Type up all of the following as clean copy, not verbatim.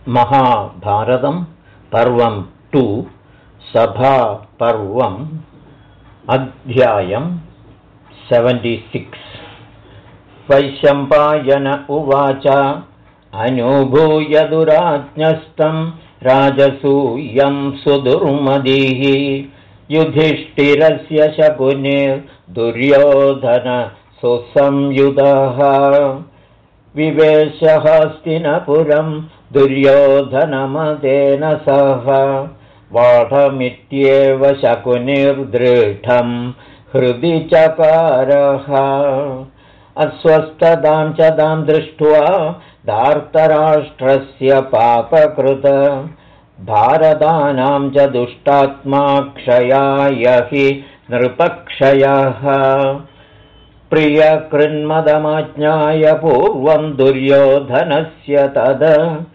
महाभारतं पर्वं 2 सभापर्वम् अध्यायं 76 वैशम्पायन उवाच अनुभूय दुराज्ञस्तं राजसूयं सुदुर्मदिः युधिष्ठिरस्य शकुनिर्दुर्योधन सुसंयुधः विवेशः हस्तिनपुरं दुर्योधनमदेन सह वाढमित्येव शकुनिर्दृढं हृदि चकारः अस्वस्थतां च तां दृष्ट्वा धार्तराष्ट्रस्य पापकृत भारतानां च दुष्टात्मा क्षयाय हि नृपक्षयः प्रियकृन्मदमाज्ञाय पूर्वं दुर्योधनस्य तद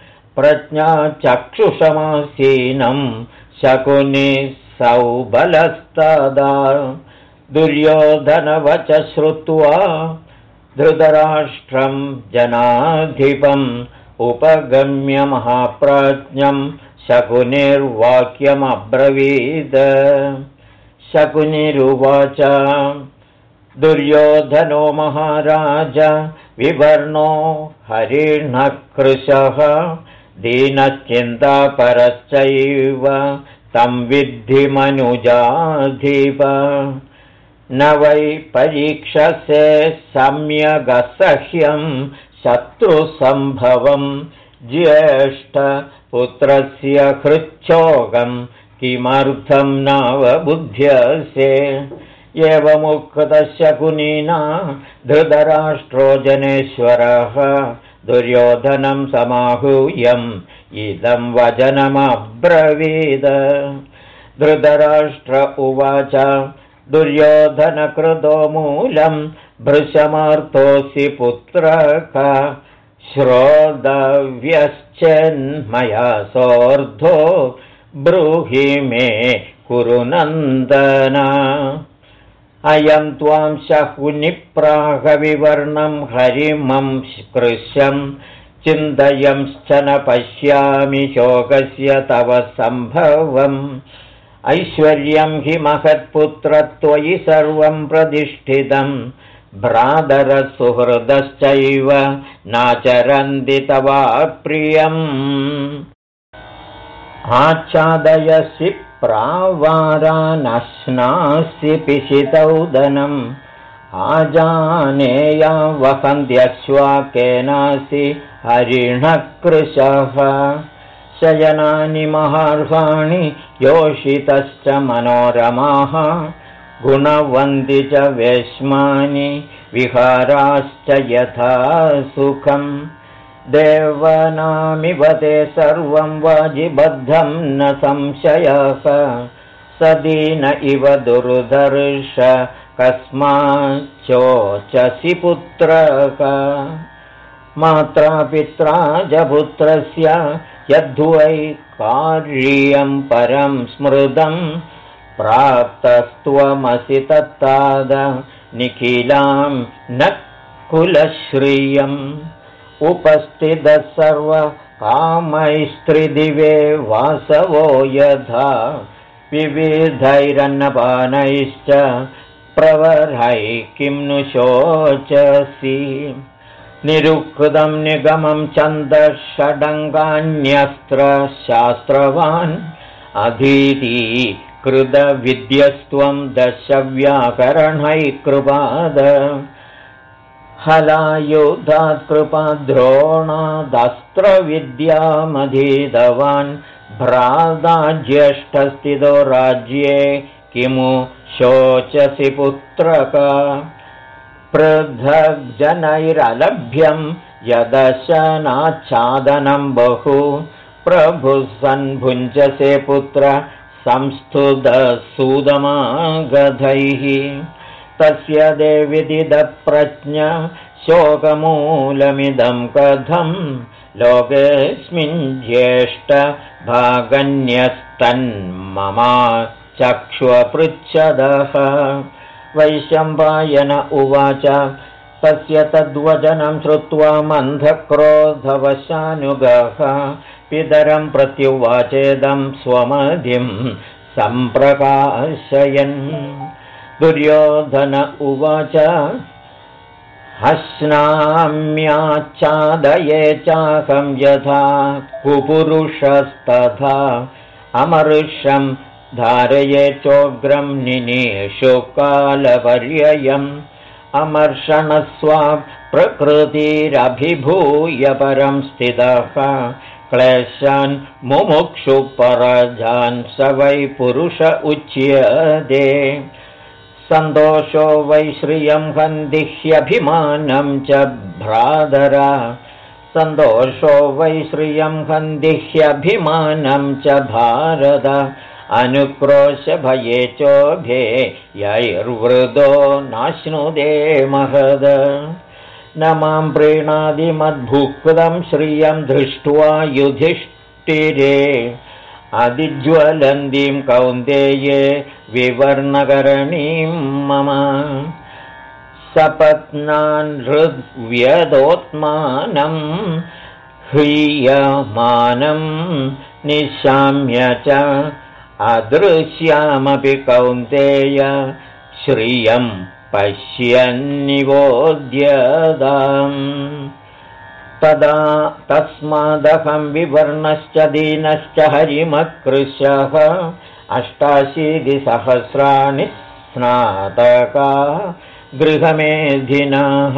प्रज्ञाचक्षुषमासीनं शकुनि सौबलस्तदा दुर्योधनवच श्रुत्वा धृतराष्ट्रं जनाधिपम् उपगम्य महाप्राज्ञं शकुनिर्वाक्यमब्रवीद शकुनिरुवाच दुर्योधनो महाराज विवर्णो हरिणः कृशः दीनश्चिन्तापरश्चैव तं विद्धि मनुजाधिप न वै परीक्षसे सम्यगसह्यं शत्रुसम्भवं ज्येष्ठपुत्रस्य हृच्छोकं किमर्थं नावबुध्यसे एवमुक्तः शकुनिना धृतराष्ट्रो जनेश्वरः दुर्योधनं समाहूयम् इदं वचनमब्रवीद धृतराष्ट्र उवाच दुर्योधनकृतो मूलं भृशमार्तोऽसि पुत्रक श्रोतव्यश्चन्मया सोऽर्धो ब्रूहि मे कुरु नन्दन अयं त्वां शकुनिप्राहविवर्णं हरिमं कृशं चिन्तयंश्च न पश्यामि शोकस्य तव सम्भवम् ऐश्वर्यं हि महत्पुत्र त्वयि सर्वं प्रतिष्ठितं भ्रातरसुहृदश्चैव नाचरन्ति तवाप्रियम् आच्छादयसि प्रावारानश्नासि पिशितौदनम् आजानेया वहन्त्यश्वा केनासि हरिणकृशः शयनानि महार्हाणि योषितश्च मनोरमाः गुणवन्ति च वेश्मानि विहाराश्च यथा सुखम् देवनामिव ते सर्वं वाजिबद्धं न संशयः सदीन इव दुर्धर्ष कस्माच्चोचसि पुत्रक मात्रा पित्रा च पुत्रस्य यद्वै कार्यं परं स्मृतं प्राप्तस्त्वमसि तत्ताद निखिलां न कुलश्रियम् उपस्थितः सर्वकामैस्त्रिदिवे वासवो यथा विविधैरन्नपानैश्च प्रवरैः किं नु शोचसि निरुक्तं निगमं छन्दः षडङ्गान्यस्त्रशास्त्रवान् अधीति कृतविद्यस्त्वं दशव्याकरणैः कृपाद हलायुधात् कृपाद्रोणादस्त्रविद्यामधीतवान् भ्राता ज्येष्ठस्थितो राज्ये किमु शोचसि पुत्रक पृथग्जनैरलभ्यं यदशनाच्छादनं बहु प्रभुः सन्भुञ्जसे पुत्र संस्तुतसूदमागधैः तस्य देविदिदप्रज्ञ शोकमूलमिदं कथं लोकेऽस्मिन् ज्येष्ठभागन्यस्तन्ममा चक्ष्वपृच्छदः वैशम्पायन उवाच तस्य तद्वचनं श्रुत्वा मन्थक्रोधवशानुगः पितरं प्रत्युवाचेदं स्वमधिं सम्प्रकाशयन्। दुर्योधन उवाच हस्नाम्याच्छादये चाहं यथा कुपुरुषस्तथा अमर्षं धारये चोग्रं निनेषु कालपर्ययम् अमर्षणस्वा प्रकृतिरभिभूय परं स्थितः क्लेशान् मुमुक्षुपरजान् स वै पुरुष उच्यते। सन्तोषो वै श्रियं हन्दिह्यभिमानं च भ्रातरा सन्तोषो वै श्रियं हन्दिह्यभिमानं च भारत अनुक्रोशभये चोभे यैर्वृदो नाश्नुदे महद। न मां प्रीणादिमद्भुक्तं श्रियं दृष्ट्वा युधिष्ठिरे अधिज्वलन्तीं कौन्तेये विवर्णकरणीं मम सपत्नान् हृद्व्यदोत्मानं ह्रियमानं निशाम्य च अदृश्यामपि कौन्तेय श्रियं पश्यन्निवोद्यताम्। तदा तस्मादहं विवर्णश्च दीनश्च हरिमकृशः 88,000 स्नातका गृहमेधिनः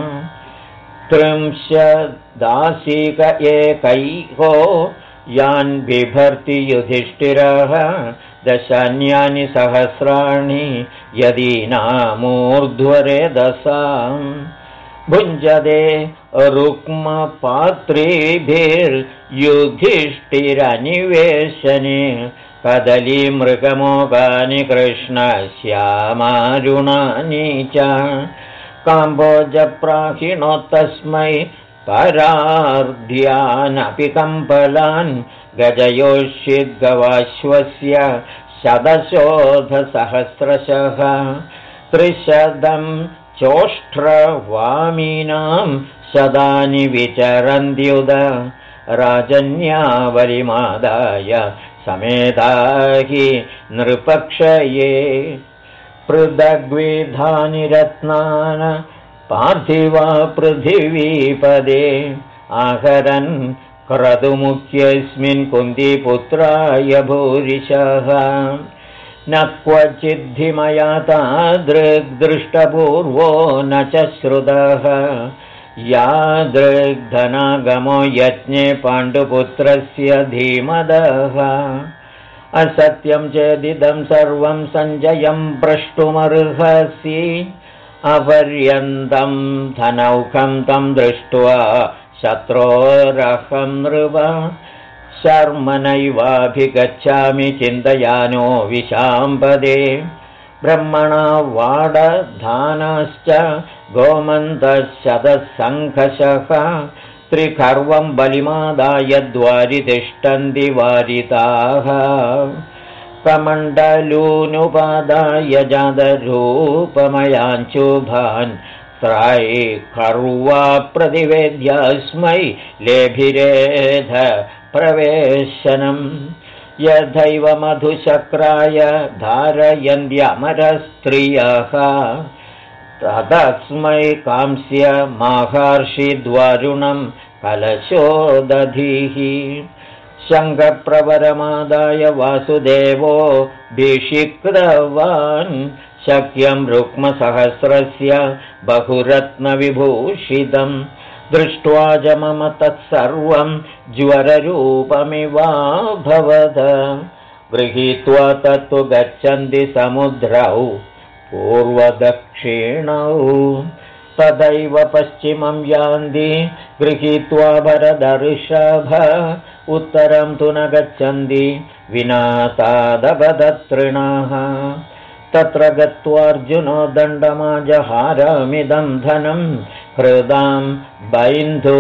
30 एकैको यान् बिभर्ति युधिष्ठिरः 10 सहस्राणि यदीनामूर्ध्वरेदसाम् भुञ्जते रुक्मपात्रीभिर्युधिष्ठिरनिवेशने कदलीमृगमोगानि कृष्णश्यामारुणानि च काम्बोजप्राहिणो तस्मै परार्ध्यानपि कम्पलान् गजयोषिद्गवाश्वस्य 100,000 300 चोष्ट्रवामीनां 100 विचरन्त्युद राजन्यावलिमादाय समेता हि नृपक्षये पृथग्विधानि रत्नान् पार्थिवा पृथिवीपदे आहरन् क्रतुमुख्यस्मिन् कुन्तीपुत्राय भूरिशः न क्वचिद्धि मया तादृग्दृष्टपूर्वो न च श्रुतः यादृग्धनागमो यज्ञे पाण्डुपुत्रस्य धीमदः असत्यं चेदिदं सर्वं सञ्जयं प्रष्टुमर्हसि अपर्यन्तं धनौखं तं दृष्ट्वा शत्रोरहं नृप शर्मनैवाभिगच्छामि चिन्तयानो विशाम्पदे ब्रह्मणा वाडधानाश्च गोमन्तशतसङ्घशः 3 बलिमादाय द्वारि तिष्ठन्ति वारिताः कमण्डलूनुपादाय जातरूपमयाञ्चुभान् 3 प्रतिवेद्यास्मै लेभिरेध प्रवेशनम् यथैव मधुशक्राय धारयन्त्यमरस्त्रियः तदस्मै कांस्य माहर्षिद्वारुणं कलशोदधिः शङ्खप्रवरमादाय वासुदेवो भिषिक्तवान् शक्यं रुक्मसहस्रस्य बहुरत्नविभूषितम् दृष्ट्वा च मम तत्सर्वं ज्वररूपमिवाभवत् गृहीत्वा तत्तु गच्छन्ति समुद्रौ पूर्वदक्षिणौ तदैव पश्चिमं यान्ति गृहीत्वा भरतऋषभ उत्तरं तु न गच्छन्ति विना तादपदतृणाः तत्र गत्वार्जुनो दण्डमाजहारमिदं धनं हृदां बैन्धु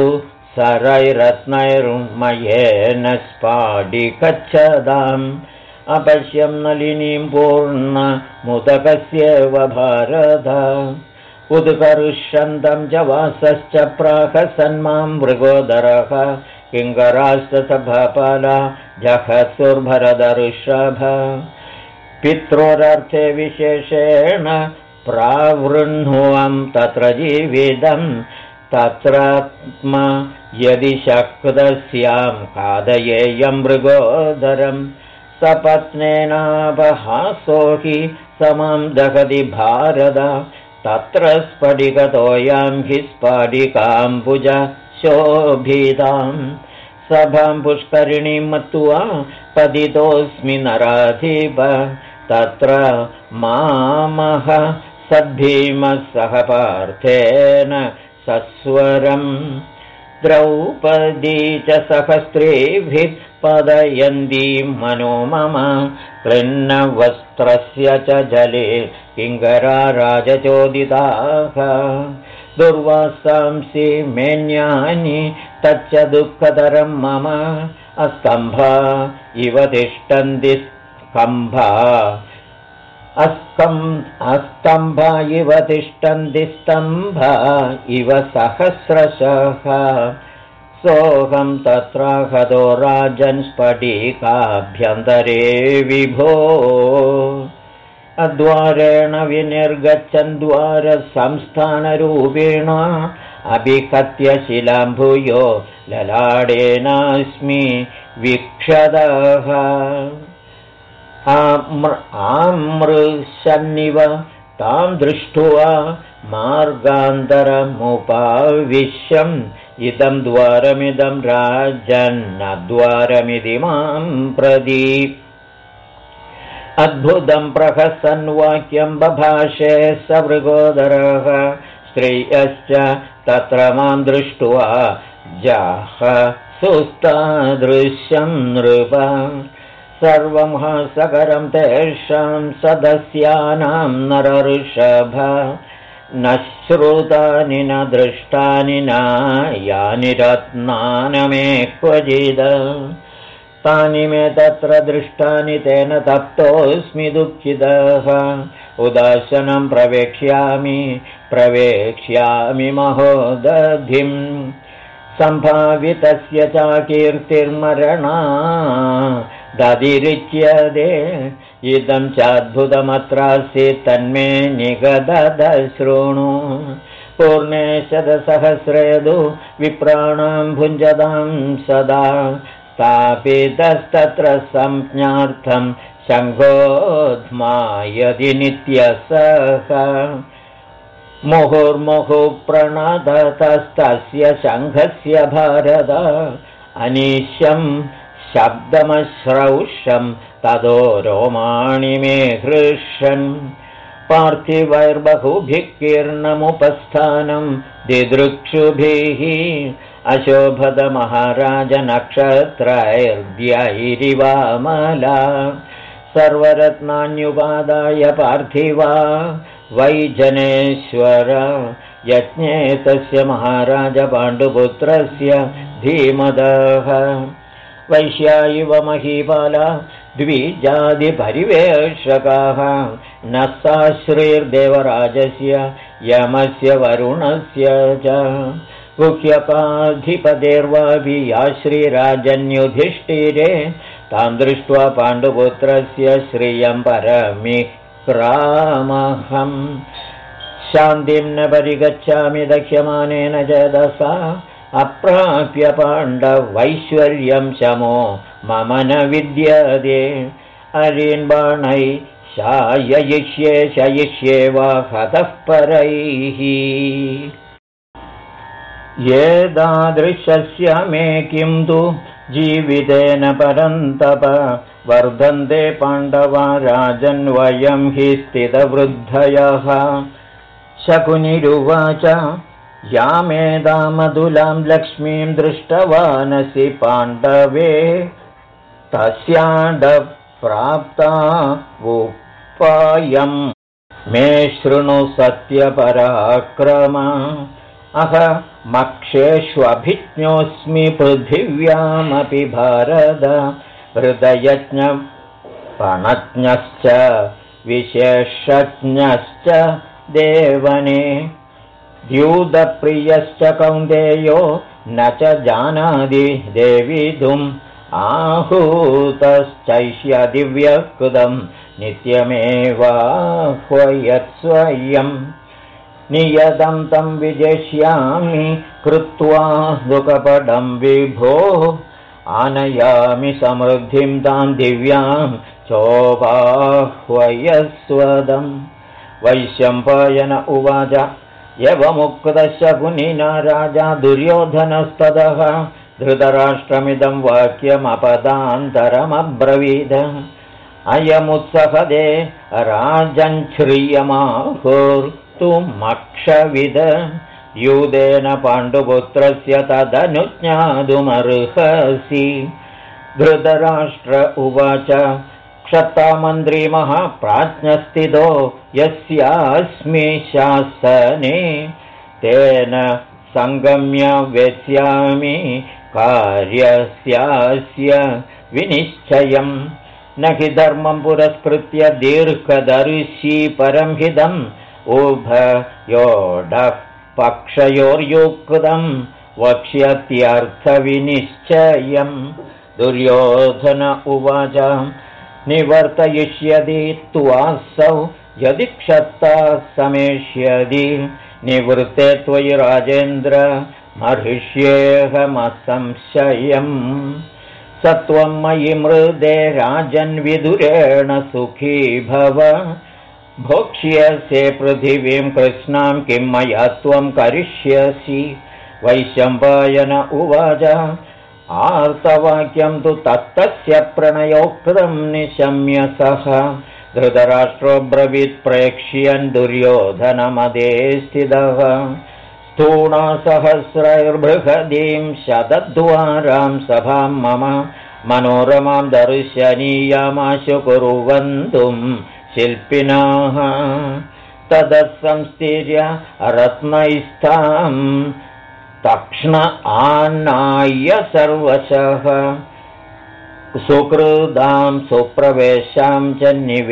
सरैरत्नैर्मयेन स्फाटिकच्छदाम् अपश्यं नलिनीं पूर्णमुदकस्येव भारत उद्करुष्यन्तं च वासश्च प्राहसन्मां मृगोदरः किङ्करास्तसभापाला जहसुर्भरदऋषभ पित्रोरर्थे विशेषेण प्रावृह्णुवं तत्र जीवितं तत्रात्मा यदि शक्तस्यां खादयेयं मृगोदरं सपत्नेनापहासो हि समं दहति भारत तत्र स्फटिकतोयां हि स्फटिकाम्बुज शोभितां सभां पुष्करिणीं मत्वा पतितोऽस्मि नराधिप तत्र मामः सद्भीमः सह पार्थेन सस्वरम् द्रौपदी च सहस्त्रीभिः पदयन्तीं मनो मम क्लिन्नवस्त्रस्य च जले किङ्करा राजचोदिताः दुर्वासांसि मेन्यानि तच्च दुःखतरं मम अस्तम्भा इव तिष्ठन्ति स्तम्भा अस्तम्भा इव तिष्ठन्ति स्तम्भा इव सहस्रशः सोऽहं तत्राहतो राजन् स्फटिकाभ्यन्तरे विभो अद्वारेण विनिर्गच्छन् द्वारसंस्थानरूपेण अभिहत्य शिलां भूयो ललाटेनास्मि वीक्षतः आमृशन्निव तां दृष्ट्वा मार्गान्तरमुपाविश्यम् इदं द्वारमिदं राजन्नद्वारमिति मां प्रति अद्भुतं प्रहसन् वाक्यं बभाषे स मृगोदरः स्त्रियश्च तत्र मां दृष्ट्वा जाह सुस्तादृश्यं नृप सर्वं हासकरं तेषां सदस्यानां नरऋषभ न श्रुतानि न दृष्टानि न यानि रत्नानि मे क्वचिद तानि मे तत्र दृष्टानि तेन तप्तोऽस्मि दुःखितः उदासनं प्रवेक्ष्यामि महोदधिं सम्भावितस्य च कीर्तिर्मरणा दधिरिच्यते इदं चाद्भुतमत्रासीत् तन्मे निगदद शृणु पूर्णे शतसहस्रेदु विप्राणां भुञ्जतां सदा स्थापितस्तत्र संज्ञार्थं शङ्खोऽध्मायति नित्यसः मुहुर्मुहुः प्रणततस्तस्य शङ्खस्य भारत अनिश्यं शब्दमश्रौषं ततो रोमाणि मे हृष्यन् पार्थिवैर्बहुभिः कीर्णमुपस्थानं दिदृक्षुभिः अशोभदमहाराजनक्षत्रैर्द्यैरिवामला सर्वरत्नान्युपादाय पार्थिवा वैजनेश्वर यज्ञे तस्य महाराज पाण्डुपुत्रस्य धीमदः वैश्या इव महीपाला द्विजादिपरिवेषकाः न साश्रीर्देवराजस्य यमस्य वरुणस्य च गुह्यकाधिपतेर्वापि या श्रीराजन्युधिष्ठिरे तां दृष्ट्वा पाण्डुपुत्रस्य श्रियं परमिक्रामहम् शान्तिं न परिगच्छामि दह्यमानेन चेदसा अप्राप्य पाण्डवैश्वर्यं शमो मम न विद्यते अरीन् बाणै शयिष्ये वा हतः परैः एतादृशस्य मे किं तु जीवितेन परन्तप वर्धन्ते पाण्डवा राजन् वयं हि स्थितवृद्धयः शकुनिरुवाच यामेदामधुलां लक्ष्मीं दृष्टवानसि पाण्डवे तस्याण्डप्राप्ता उपायं मे शृणु सत्यपराक्रम अहमक्षेष्वभिज्ञोऽस्मि पृथिव्यामपि भारत हृदयज्ञपणज्ञश्च विशेषज्ञश्च देवने द्यूतप्रियश्च कौन्तेयो न च जानाति देवितुम् आहूतश्चैष्य दिव्यकृतं नित्यमेवाह्वयत्स्वयम् नियतं तं विजेष्यामि कृत्वा दुःखपदं विभो आनयामि समृद्धिं तां दिव्यां चोपाह्वयस्वदम् वैशम्पायन उवाच एवमुक्तस्य मुनिना राजा दुर्योधनस्ततः धृतराष्ट्रमिदं वाक्यमपदान्तरमब्रवीद अयमुत्सहदे राजञ्छ्रियमाहुर्तुमक्षविद यूदेन पाण्डुपुत्रस्य तदनुज्ञातुमर्हसि धृतराष्ट्र उवाच क्षत्तामन्त्री महाप्राज्ञस्थितो यस्यास्मि शासने तेन संगम्य वेत्स्यामि कार्यस्यास्य विनिश्चयम् न हि धर्मं पुरस्कृत्य दीर्घदर्शी परं हितम् उभयोः पक्षयोर्युक्तं वक्ष्यत्यर्थविनिश्चयम् दुर्योधन उवाच निवर्तयिष्यति त्वासौ यदि क्षत्ता समेष्यति निवृत्ते त्वयि राजेन्द्र मर्हिष्येऽहमसंशयम् सत्वं मयि मृदे राजन्विदुरेण सुखी भव भोक्ष्यसे पृथिवीं कृष्णां किं मया त्वं करिष्यसि वैशम्पायन उवाच आर्तवाक्यं तु तत्तस्य प्रणयोक्तं निशम्य सः धृतराष्ट्रो ब्रवीत् प्रेक्ष्यन् दुर्योधनमदे स्थितः स्थूणासहस्रैर्बृहदीं शतद्वारां सभां मम मनोरमां दर्शनीयामाशु कुर्वन्तुं शिल्पिनः ततः संस्थिर्य रत्नैस्तां तक्ष्ण आनाय्य सर्वशः सुकृदां सुप्रवेशां च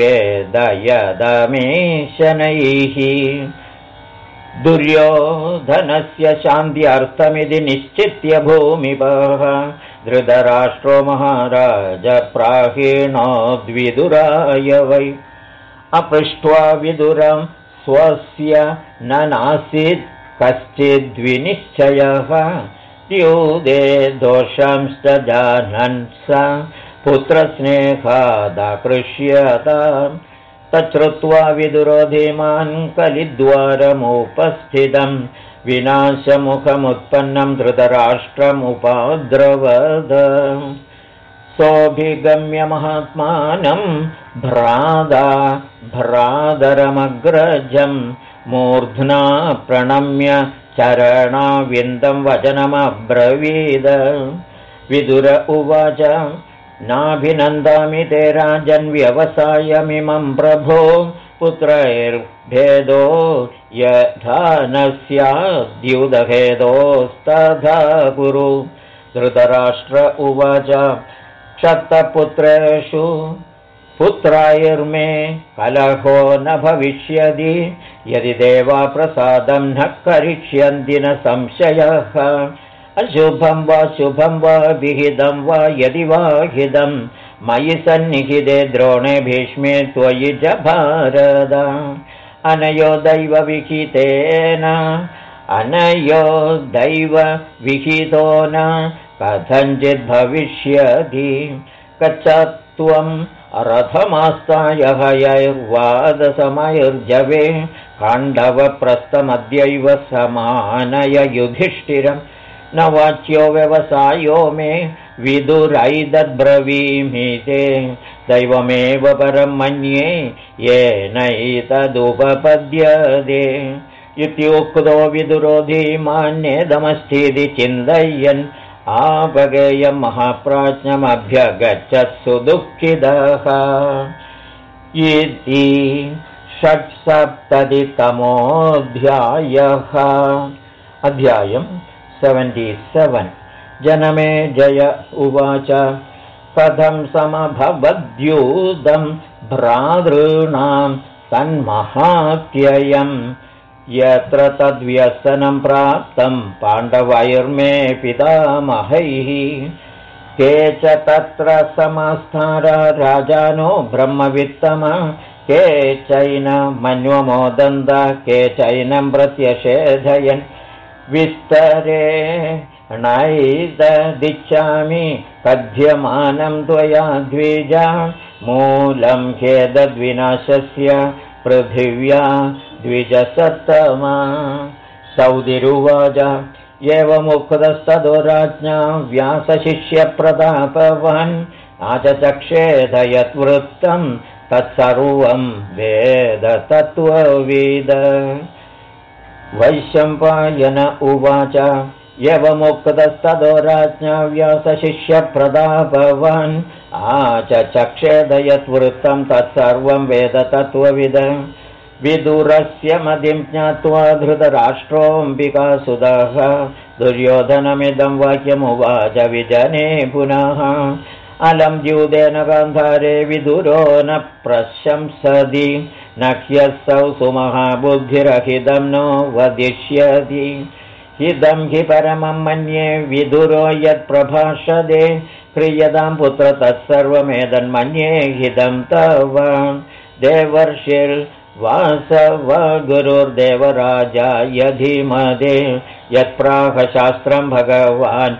निवेदयदमेशनैः दुर्योधनस्य शान्त्यर्थमिति निश्चित्य भूमिपः धृतराष्ट्रो महाराज प्राहीणोद्विदुराय वै अपृष्ट्वा विदुरं स्वस्य न नासीत् कश्चिद्विनिश्चयः द्यूते दोषांश्च जानन् स पुत्रस्नेहादाकृष्यत तच्छ्रुत्वा विदुरो धीमान् कलिद्वारमुपस्थितं विनाशमुखमुत्पन्नं धृतराष्ट्रमुपाद्रवद सोऽभिगम्य महात्मानं भ्रातरमग्रजं मूर्ध्ना प्रणम्य चरणाविन्दं वचनमब्रवीद विदुर उवाच नाभिनन्दामि ते राजन् व्यवसायमिमं प्रभो पुत्रैर्भेदो यथा न स्याद्युदभेदोस्तथा कुरु धृतराष्ट्र उवाच क्षत्तपुत्रेषु पुत्रायर्मे कलहो न भविष्यति यदि देवा प्रसादं न करिष्यन्ति न संशयः अशुभं वा शुभं वा विहितं वा यदि वा हितं मयि सन्निहिते द्रोणे भीष्मे त्वयि च भारत अनयो दैवविहितो न कथञ्चिद्भविष्यति कच्छत्वं रथमास्ताय हयैर्वादसमैर्जवे खाण्डवप्रस्थमद्यैव समानय युधिष्ठिरम् न वाच्यो व्यवसायो मे विदुरैतद्ब्रवीमि ते दैवमेव परं मन्ये येनैतदुपपद्यते इत्युक्तो विदुरो धीमान्येदमस्तीति चिन्तयन् आपगेयं महाप्राज्ञमभ्यगच्छत् सुदुःखितः इति 670तमोऽध्यायः अध्यायम् 77 जनमे जय उवाच कथं समभवद्यूतं भ्रातॄणां तन्महात्ययम् यत्र तद्व्यसनं प्राप्तं पाण्डवैर्मे पितामहैः ते च तत्र समास्तारा राजानो ब्रह्मवित्तम के चैनमन्वमोदन्त के चैनं प्रत्यषेधयन् विस्तरे नैतदिच्छामि कथ्यमानं त्वया द्विजा मूलं ह्येतद्विनाशस्य पृथिव्या द्विजसत्तमा सौदिरुवाच एवमुक्तस्ततो राज्ञा व्यासशिष्यप्रतापवान् आचचक्षेध यद्वृत्तं तत्सर्वं वेद तत्त्वविद वैशम्पायन उवाच एवमुक्तस्ततो राज्ञा व्यासशिष्यप्रतापवान् आचचक्षेध यद्वृत्तं तत्सर्वं वेद तत्त्वविद विदुरस्य मतिं ज्ञात्वा धृतराष्ट्रोऽम्बिकासुतः दुर्योधनमिदं वाक्यमुवाच विजने पुनः अलं द्यूतेन गान्धारे विदुरो न प्रशंसति न ह्यसौ सुमहाबुद्धिरहितं नो वदिष्यति हिदं हि परमं मन्ये विदुरो यत्प्रभाषते क्रियतां पुत्र तत्सर्वमेतन्मन्ये हिदं तव देवर्षिर्वासव गुरुर्देवराजाय धीमते यत्प्राहशास्त्रं भगवान्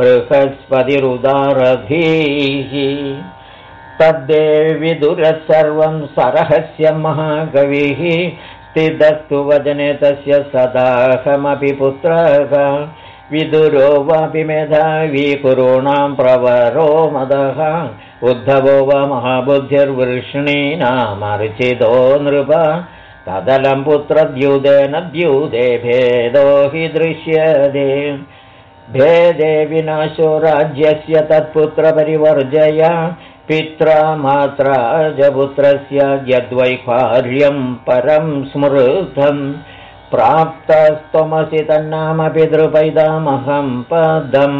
बृहस्पतिरुदारधीः तद्देविदुरः सर्वं सरहस्यं महाकविः स्थितस्तु वचने तस्य सदाहमपि पुत्रः विदुरो वापि मेधावी कुरूणां प्रवरो मदः उद्धवो वा महाबुद्धिर्वृष्णीनामर्चितो नृप तदलं पुत्रद्यूतेन द्यूते भेदो हि दृश्यते भेदे विनाशो राज्यस्य तत्पुत्रपरिवर्जय पित्रा मात्रा च पुत्रस्य यद्वैकार्यं परं स्मृतं प्राप्तस्त्वमसि तन्नाम पितृपैतामहं पदम्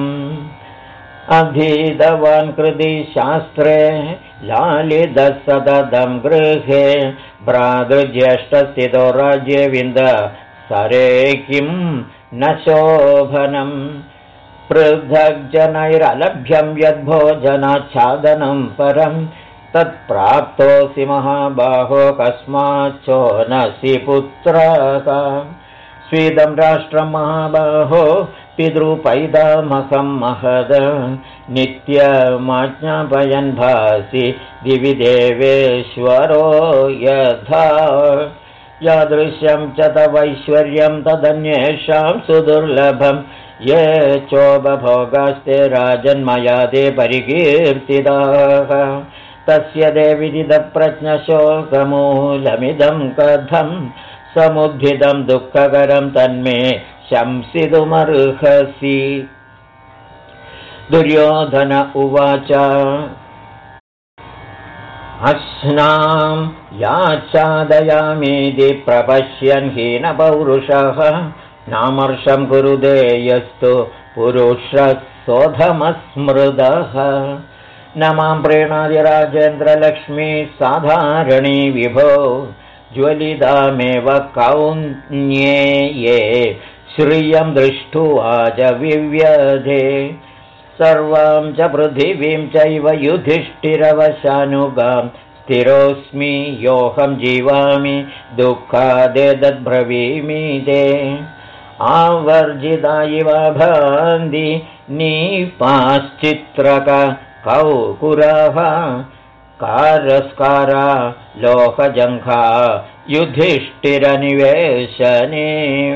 अधीतवान् कृति शास्त्रे लालितः सततं गृहे भ्रातृज्येष्ठस्थितो राज्ये विन्द सरे किं न शोभनम् पृथग्जनैरलभ्यं यद्भोजनाच्छादनं परं तत्प्राप्तोऽसि महाबाहो कस्माच्चोनसि पुत्रः स्वीदं राष्ट्रं महाबाहो पितृपैतामहं महद नित्यमाज्ञापयन् भासि दिवि देवेश्वरो यथा यादृश्यं च तवैश्वर्यं तदन्येषां सुदुर्लभं ये चोपभोगास्ते राजन्मया ते परिकीर्तिताः तस्य देविदितप्रज्ञशोकमूलमिदं कथं समुद्धितं दुःखकरं तन्मे शंसितुमर्हसि दुर्योधन उवाच अश्नां याच्छादयामीति प्रपश्यन् हीनपौरुषः नामर्षं कुरुते यस्तु पुरुषः सोधमस्मृदः न मां प्रीणाति राजेन्द्रलक्ष्मी साधारणी विभो ज्वलितामेव कौन्ये श्रियं दृष्ट्वा च विव्यधे सर्वां च पृथिवीं चैव युधिष्ठिरवशानुगां स्थिरोऽस्मि योऽहं जीवामि दुःखादेतद्ब्रवीमि ते आवर्जिता इव भान्ति नीपाश्चित्रकौकुराः कारस्कारा लोहजङ्घा युधिष्ठिरनिवेशने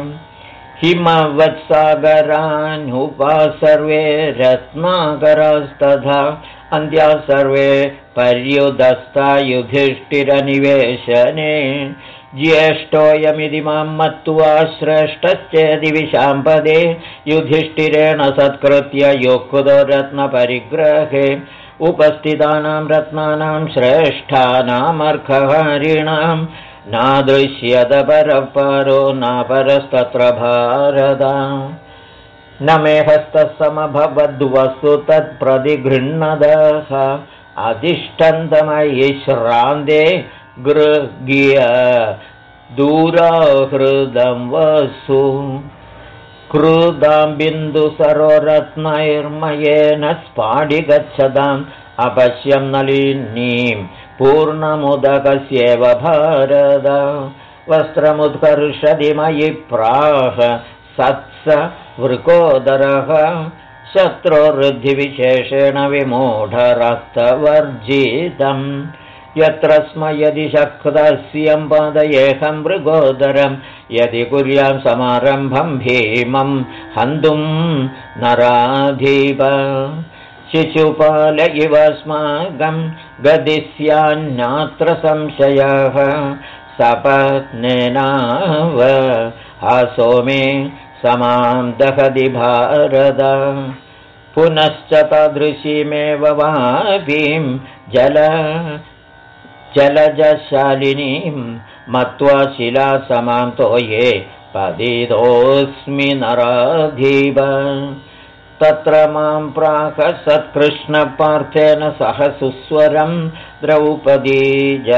हिमवत्सागरानुपा सर्वे रत्नाकरास्तथा अन्त्या सर्वे पर्युदस्ता युधिष्ठिरनिवेशने ज्येष्ठोऽयमिति मां मत्वा श्रेष्ठश्चेति विशाम्पदे युधिष्ठिरेण सत्कृत्य युक्तो रत्नपरिग्रहे उपस्थितानां रत्नानां श्रेष्ठानामर्कहारिणां नादृश्यत परः परो नापरस्तत्र भारत न मे हस्तसमभवद्वस्तु तत्प्रतिगृह्णदः अधिष्ठन्तमयि श्रान्ते गृह्य दूराहृदं वसु क्रुदां बिन्दुसरोरत्नैर्मयेन स्फाटिगच्छताम् अपश्यं नलिनीं पूर्णमुदकस्येव भारत वस्त्रमुत्कर्षति मयि प्राह सत्स वृकोदरः शत्रोर्वृद्धिविशेषेण विमूढरक्तवर्जितम् यत्र स्म यदि शक्तस्यं पादयेऽहं मृगोदरं यदि कुर्यां समारम्भं भीमं हन्तुं नराधीव शिशुपाल इव अस्माकं गदिस्यान्नात्र संशयः सपत्नेनाव हासो मे समां दहति भारत पुनश्च तादृशीमेव वापीं जलजशालिनीं मत्वा शिलासमां तोये पतितोऽस्मि नराधीव तत्र मां प्राक सत्कृष्णपार्थेन सह सुस्वरं द्रौपदी च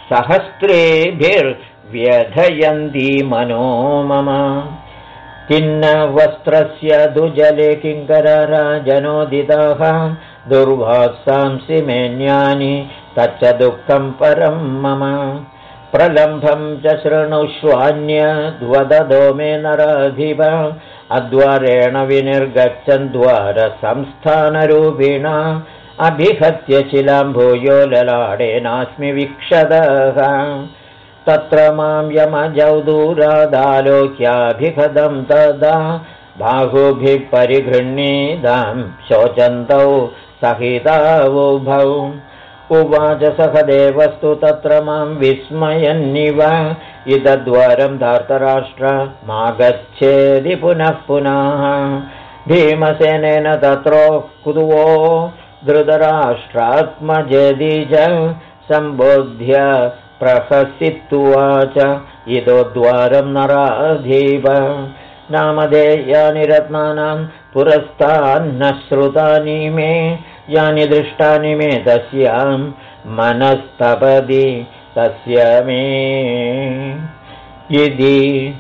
सहस्रेभिर्व्यधयन्ती मनो मम किन्नवस्त्रस्य दुजले किङ्करराजनोदिताः दुर्वासांसि मेन्यानि तच्च दुःखं परं मम प्रलम्भं च शृणुष्वान्यद्वददो मे नराधिप अद्वारेण विनिर्गच्छन् द्वारसंस्थानरूपिणा अभिहत्य शिलां भूयो ललाटेनास्मि वीक्षतः तत्र मां यमजौ दूरादालोक्याभिगतं तदा बाहुभिः परिगृह्णीतां शोचन्तौ सहितावुभौ उवाच सहदेवस्तु तत्र मां विस्मयन्निव इदद्वारं धार्तराष्ट्र मागच्छेदि पुनः पुनः भीमसेनेन तत्रो कुतुवो धृतराष्ट्रात्मजेदि च सम्बोध्य प्रहसित्वाच इदो द्वारं नराधीव नामधेयानि रत्नानां पुरस्तान्न श्रुतानि मे यानि दृष्टानि मे तस्यां मनस्तपदि तस्य मे इति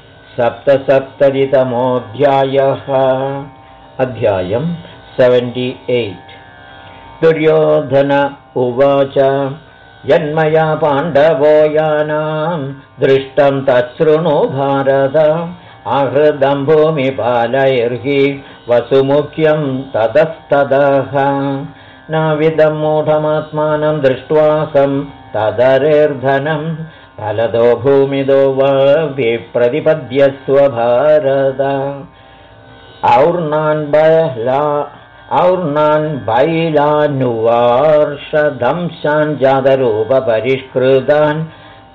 77तमोऽध्यायः अध्यायं 78 दुर्योधन उवाच यन्मया पाण्डवोयानां दृष्टं तच्छृणु भारत आहृदं भूमिपालैर्हि वसुमुख्यं ततस्ततः नाविदं मूढमात्मानं दृष्ट्वाहं तदरेर्धनं फलदो भूमिदो वा विप्रतिपद्यस्व भारत और्णान् बैलानुवार्षदंशान् जातरूपपरिष्कृतान्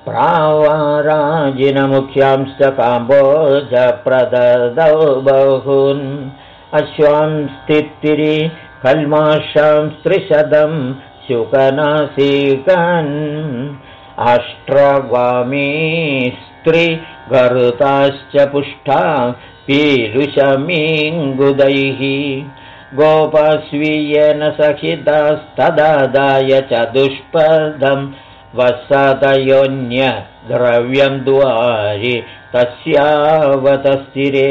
प्रावाराजिनमुख्यांश्च काम्बोजप्रददौ बहून् अश्वांस्तित्तिरि कल्माषांस्त्रिशतं शुकनासिकान् अष्ट्रवामीस्त्रिगरुताश्च पुष्टा पीलुषमीङ्गुदैः गोपास्वीयेन सहितास्तदादाय चतुष्पदं वसतयोन्यद्रव्यं द्वारि तस्यावतस्थिरे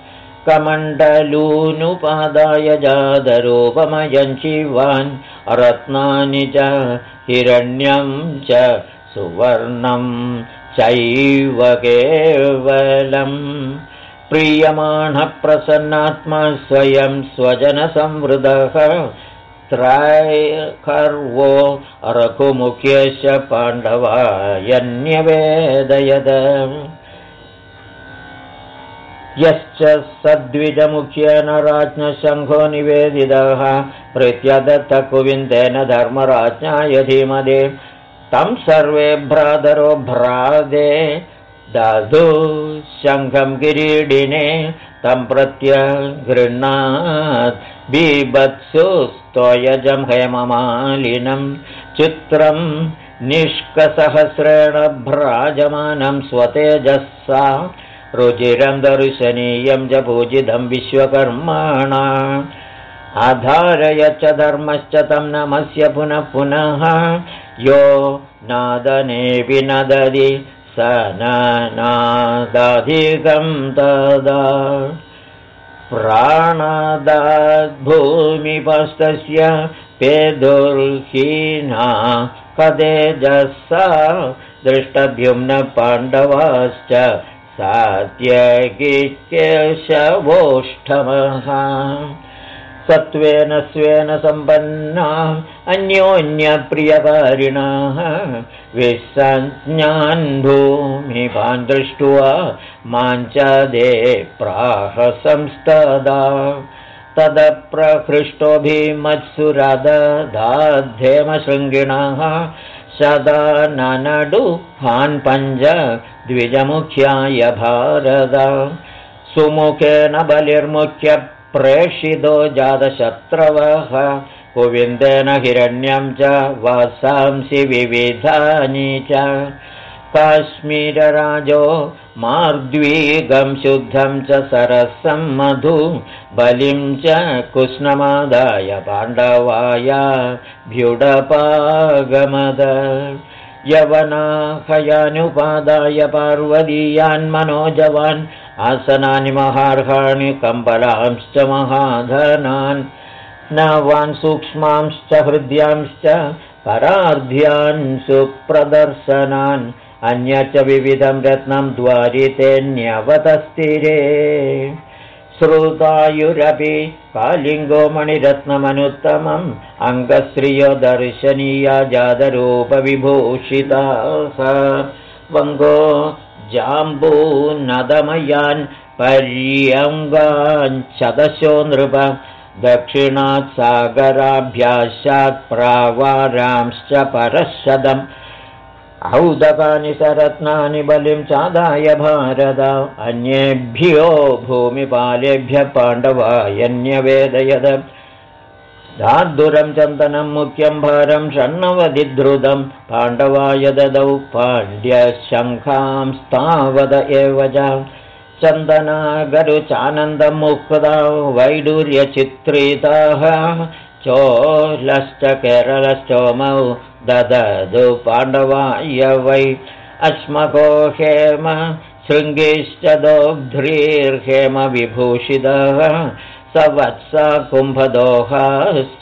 कमण्डलूनुपादाय जातरूपमयं शिवान् रत्नानि च हिरण्यं च सुवर्णं चैव केवलम् प्रीयमाणः प्रसन्नात्मा स्वयं स्वजनसंवृतः त्रैखर्वो रघुमुख्यश्च पाण्डवायन्यवेदयद यश्च सद्विजमुख्येन राज्ञः शङ्खो निवेदितः प्रत्यदत्तकुविन्देन धर्मराज्ञाय धीमते तं सर्वे भ्रातरो भ्राते ददु शङ्खं किरीडिने तं प्रत्यगृह्णात् बीभत्सु स्तोयजं हेममालिनं चित्रं निष्कसहस्रेण भ्राजमानं स्वतेजसा रुचिरं दर्शनीयं च पूजितं विश्वकर्मणा आधारय च धर्मश्च तं नमस्य पुनः पुनः यो नादने विनदति स न नादाधिकं तदा प्राणादाद्भूमिपस्तस्य पेदुर्हीना कदेजसा दृष्टद्युम्न पाण्डवाश्च सात्यकिकेशवोष्ठमः सत्त्वेन स्वेन सम्पन्ना अन्योन्यप्रियकारिणाः विसञ्ज्ञान् भूमिपान् दृष्ट्वा माञ्चदे प्राह संस्तदा तदप्रहृष्टो भीमत्सुरदधाद्धेमशृङ्गिणः सदा ननडुहान् पञ्च द्विजमुख्याय भारत सुमुखेन बलिर्मुख्य प्रेषितो जातशत्रवः कुविन्देन हिरण्यं च वासांसि विविधानि च काश्मीरराजो मार्द्वीगं शुद्धं च सरसं मधु बलिं च कुष्णमादाय पाण्डवाय भ्युडपागमद यवनाहयानुपादाय पार्वतीयान् मनोजवान् आसनानि महार्हाणि कम्बलांश्च महाधनान् नवान् सूक्ष्मांश्च हृद्यांश्च करार्ध्यान् सुप्रदर्शनान् अन्यच्च विविधं रत्नं द्वारितेऽन्यवतस्थिरे श्रुतायुरपि कालिङ्गो मणिरत्नमनुत्तमम् अङ्गश्रियो दर्शनीया जातरूपविभूषिताः वङ्गो जाम्बूनदमयान् पर्यङ्गाञ्चदशो नृप दक्षिणात् सागराभ्यासात् प्रावारांश्च परशदम् औदकानि सरत्नानि बलिं चादाय भारत अन्येभ्यो भूमिपालेभ्यः पाण्डवायन्यवेदयद धार्दुरं चन्दनं मुख्यं भारं षण्णवतिधृतं पाण्डवाय ददौ पाण्ड्यशङ्खांस्तावद एव च चन्दनागरुचानन्दं मुक्ता वैडूर्यचित्रिताः चोलश्च केरलश्चोमौ दददु पाण्डवाय वै अस्मको हेम शृङ्गीश्च दोग्ध्रीर्हेम विभूषितः सवत्स कुम्भदोहाश्च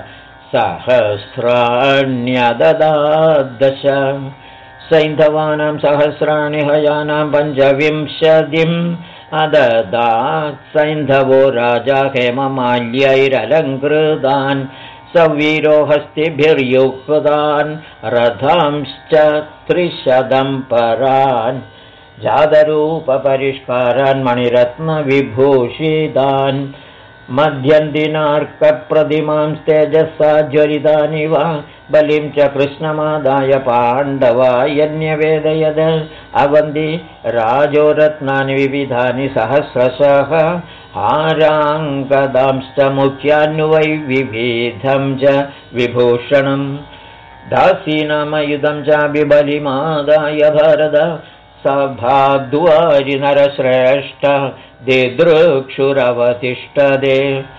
सहस्राण्यददाद्दश सैन्धवानां सहस्राणि हयानां पञ्चविंशतिम् अददात् सैन्धवो राजा हेममाल्यैरलङ्कृतान् सवीरो हस्तिभिर्युक्तान् रथांश्च 300 परान् जातरूपपरिष्कारान् मणिरत्नविभूषितान् मध्यन्दिनार्कप्रतिमां तेजसा ज्वलितानि वा बलिं च कृष्णमादाय पाण्डवायन्यवेदयद अवन्ति राजो रत्नानि विविधानि सहस्रशः हाराङ्गदांश्च मुख्यान्वै विविधं च विभूषणम् दासीनामयुधं चापि बलिमादाय भरद सभाद्वारि नरश्रेष्ठ दिदृक्षुरवतिष्ठदे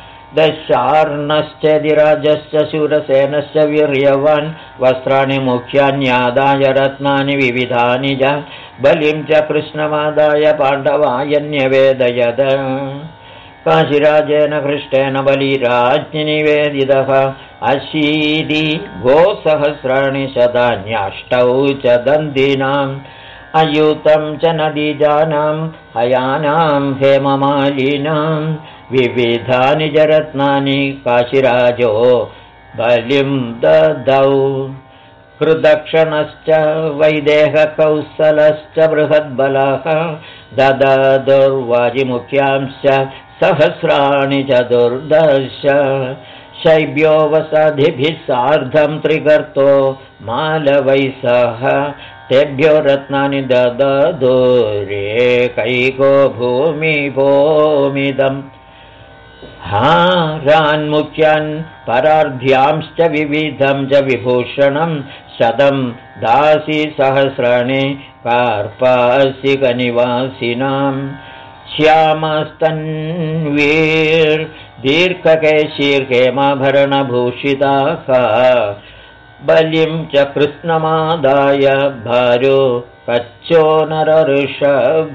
दशार्णश्चेदिराजश्च शूरसेनश्च वीर्यवान् वस्त्राणि मुख्यान्यादाय रत्नानि विविधानि च बलिं च कृष्णमादाय पाण्डवायन्यवेदयद काशीराजेन हृष्टेन बलिराज्ञि निवेदितः 80 गोसहस्राणि शतान्यष्टौ च दन्दिनाम् अयुतं च नदीजानां हयानां हेममालिनां विविधानि च रत्नानि काशीराजो बलिं ददौ कृदक्षणश्च वैदेहकौसलश्च बृहद्बलः दददुर्वाजिमुख्यांश्च सहस्राणि चतुर्दश शैब्यो वसाधिभिः सार्धं त्रिगर्तो मालवैः तेभ्यो रत्नानि दददुरेकैको भूमिभूमिदम् हारान्मुख्यान् परार्ध्यांश्च विविधं च विभूषणं 100 दासी सहस्राणि कार्पासिकनिवासिनां श्यामस्तन्वीर्दीर्घकेशीर्हेमाभरणभूषिताः बलिं च कृत्स्नमादाय भारो कच्छो नरऋषभ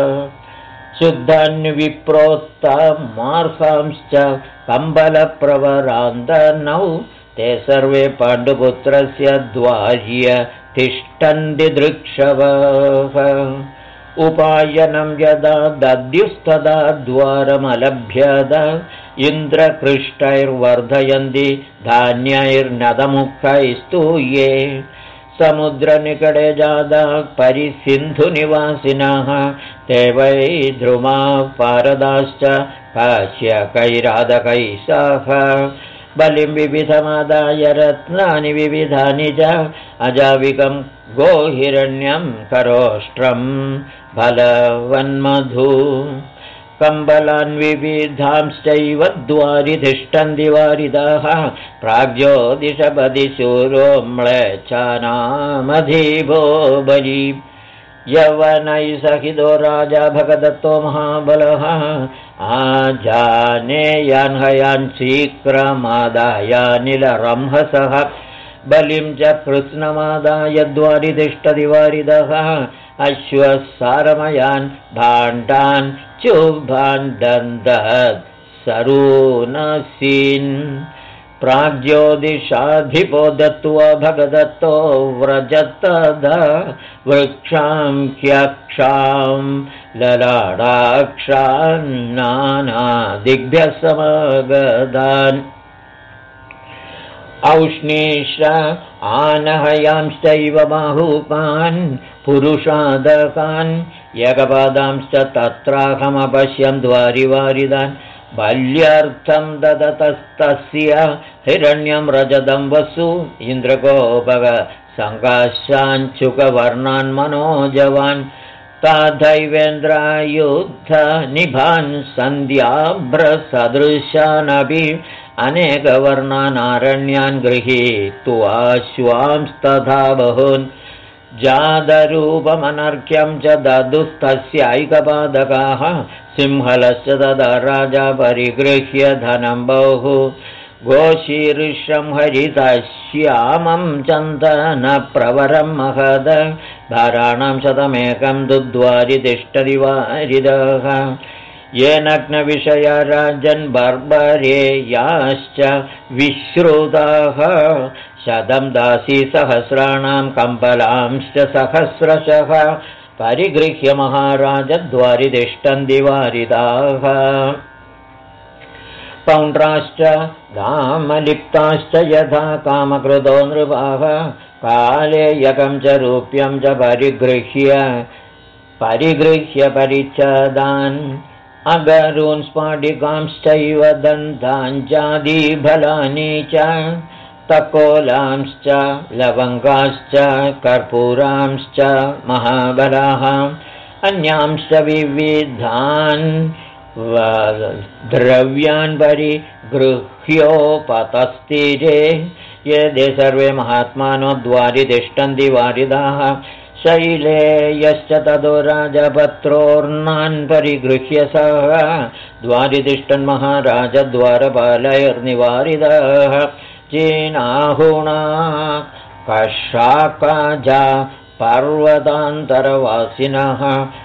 शुद्धान्विप्रोत्तमार्हांश्च कम्बलप्रवरान्दनौ ते सर्वे पाण्डुपुत्रस्य द्वार्य तिष्ठन्ति दृक्षवः उपायनं यदा दद्युस्तदा द्वारमलभ्यद इन्द्रकृष्टैर्वर्धयन्ति धान्यैर्नदमुखैस्तु ये समुद्रनिकटे जादा परिसिन्धुनिवासिनः ते वै ध्रुमाः पारदाश्च काश्यकैरादकैः सह बलिं विविधमादाय रत्नानि विविधानि च अजाविकं गोहिरण्यं करोष्ट्रं बलवन्मधु कम्बलान् विविधांश्चैव द्वारि तिष्ठन्ति वारिदाः प्राग्ज्योतिषपदिशूरो म्लेच्छानामधिभो बली यवनैः सहितो राजा भगदत्तो महाबलः आजानेयान् हयान् शीघ्रमादायानिलरंहसः बलिं च कृत्स्नमादाय द्वारि तिष्ठति वारिदः अश्वसारमयान् भाण्डान् चुभान् दन्दत् सरूनसीन् प्राग्ज्योतिषाधिपो दत्त्वा भगदत्तो व्रजत्तदा वृक्षां ह्यक्षां ललाटाक्षान् नानादिग्भ्यः समगदान् औष्णीष आनहयांश्चैव बाहुकान् पुरुषादकान् यगपादांश्च तत्राहमपश्यं द्वारिवारिदान् बाल्यार्थं ददतस्तस्य हिरण्यं रजतं वसु इन्द्रकोपग सङ्काशाञ्चुकवर्णान् मनोजवान् तथैवेन्द्रायुद्धनिभान् सन्ध्याभ्रसदृशानपि अनेकवर्णानारण्यान् गृहीत्वाश्वांस्तथा बहून् जातरूपमनर्घ्यं च ददुस्तस्यैकपादकाः सिंहलश्च तदा राजा परिगृह्य धनं बहु गोशीर्षं हरितश्यामं चन्दनप्रवरं महद भाराणां शतमेकं दुद्वारि तिष्ठति वारिदः येनग्नविषया राजन् बर्बरेयाश्च विश्रुताः शतं दासीसहस्राणां कम्बलांश्च सहस्रशः परिगृह्य महाराजद्वारि तिष्ठन्ति वारिदाः पौण्ड्राश्च धामलिप्ताश्च यथा कामकृतो नृपाः काले यकं च रूप्यं च परिगृह्य परिच्छदान् अगरून् स्फाटिकांश्चैव दन्ताञ्जादिफलानि च तकोलांश्च लवङ्गाश्च कर्पूरांश्च महाबलाः अन्यांश्च विविधान् द्रव्यान् परिगृह्योपतस्तिरे यदि सर्वे महात्मानो द्वारि तिष्ठन्ति वारिदाः शैलेयश्च ततो राजपत्रोर्णान् परिगृह्य सः द्वारि तिष्ठन् महाराजद्वारपालैर्निवारितः चीनाहुणा कशाकाजा पर्वतान्तरवासिनः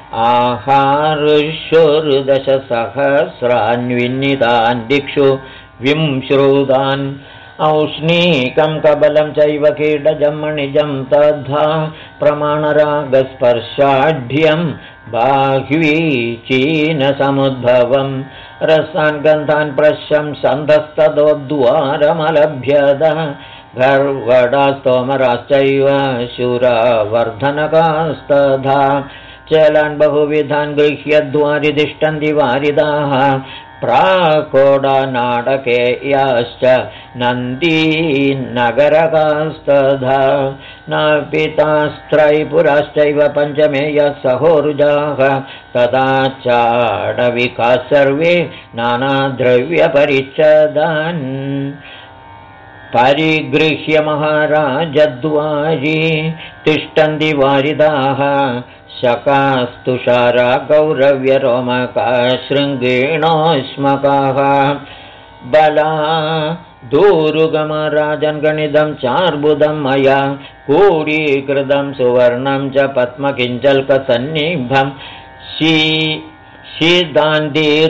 आहारुषुर्दशसहस्रान्विन्नितान् दिक्षु विंश्रुतान् औष्णीकं कबलं चैव कीडजं मणिजं तथा प्रमाणरागस्पर्शाढ्यं बाह्वीचीनसमुद्भवं रसान् गन्धान् प्रशं सन्धस्तदोद्वारमलभ्यद गर्वडास्तोमराश्चैव शूरावर्धनकास्तथा चलान् बहुविधान् गृह्य द्वारि तिष्ठन्ति वारिदाः प्राकोडानाटके याश्च नन्दीनगरकास्तथा नापितास्त्रैपुराश्चैव पञ्चमेयः सहोरुजाः तथा चाडविकाः सर्वे नानाद्रव्यपरिच्छदान् परिगृह्य महाराजद्वारि तिष्ठन्ति वारिदाः शकास्तुषारा गौरव्यरोमका शृङ्गेणोष्मकाः बला दूरुगमराजन् गणितं चार्बुदं मया कूडीकृतं सुवर्णं च पद्मकिञ्जल्कसन्निभं शीदान्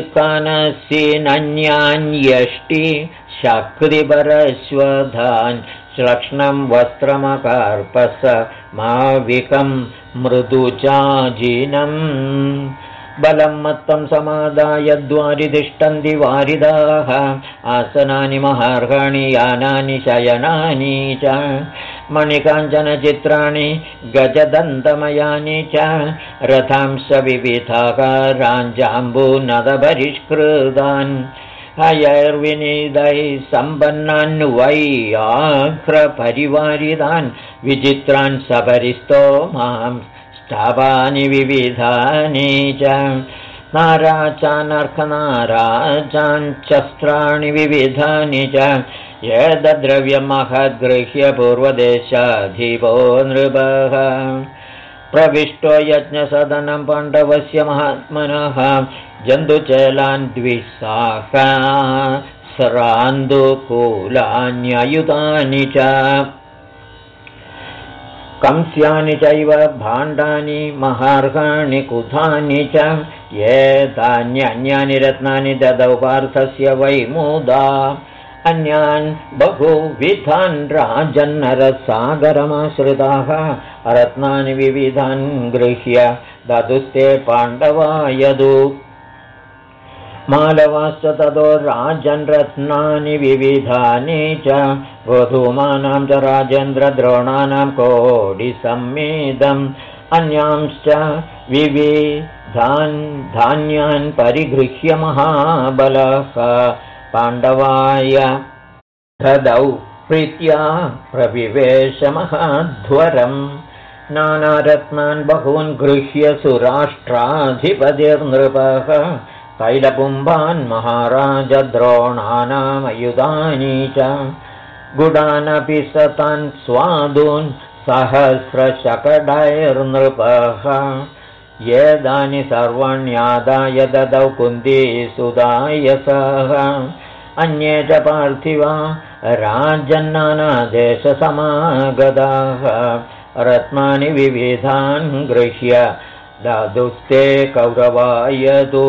दीर्घानसीनन्यान्यष्टि शक्तिपरश्वधान् श्लक्ष्णं वस्त्रमकार्पस माविकं मृदुचाजिनम् बलं मत्तं समादाय द्वारितिष्ठन्ति वारिदाः आसनानि महार्हाणि यानानि शयनानि च मणिकाञ्चनचित्राणि गजदन्तमयानि च रथांश विविधाकाराञ्जाम्बूनदपरिष्कृतान् हयैर्विनीदैः सम्पन्नान् वैयाघ्रपरिवारितान् विचित्रान् सपरिस्तोमां स्थापानि विविधानि च नाराचानर्कनाराचाञ्चस्त्राणि विविधानि च एतद्द्रव्यं महद्गृह्य पूर्वदेशाधिपो नृपः प्रविष्टो यज्ञसदनं पाण्डवस्य महात्मनः जन्तुचेलान् द्विसहस्रान्दुकूलान्ययुतानि च कंस्यानि चैव भाण्डानि महार्हाणि कुथानि च एतान्यन्यानि रत्नानि ददौ पार्थस्य वै मुदा अन्यान् बहुविधान् राजन्नरसागरमाश्रिताः रत्नानि विविधान् गृह्य ददुस्ते पाण्डवायदु मालवाश्च ततो राजन् रत्नानि विविधानि च गोधूमानां च राजेन्द्रद्रोणानां कोटिसम्मेदम् अन्यांश्च विविधान् धान्यान् परिगृह्य महाबलः पाण्डवाय ददौ प्रीत्या प्रविवेशमहाध्वरम् नानारत्नान् बहून् गृह्य सुराष्ट्राधिपतिर्नृपः तैलपुम्बान् महाराजद्रोणानामयुधानि च गुडानपि सतान् स्वादून् सहस्रशकटैर्नृपः एतानि सर्वाण्यादाय ददौ कुन्तीसुताय सह अन्ये च पार्थिवा राजन्नानादेशसमागताः रत्नानि विविधान् गृह्य ददुस्ते कौरवाय तु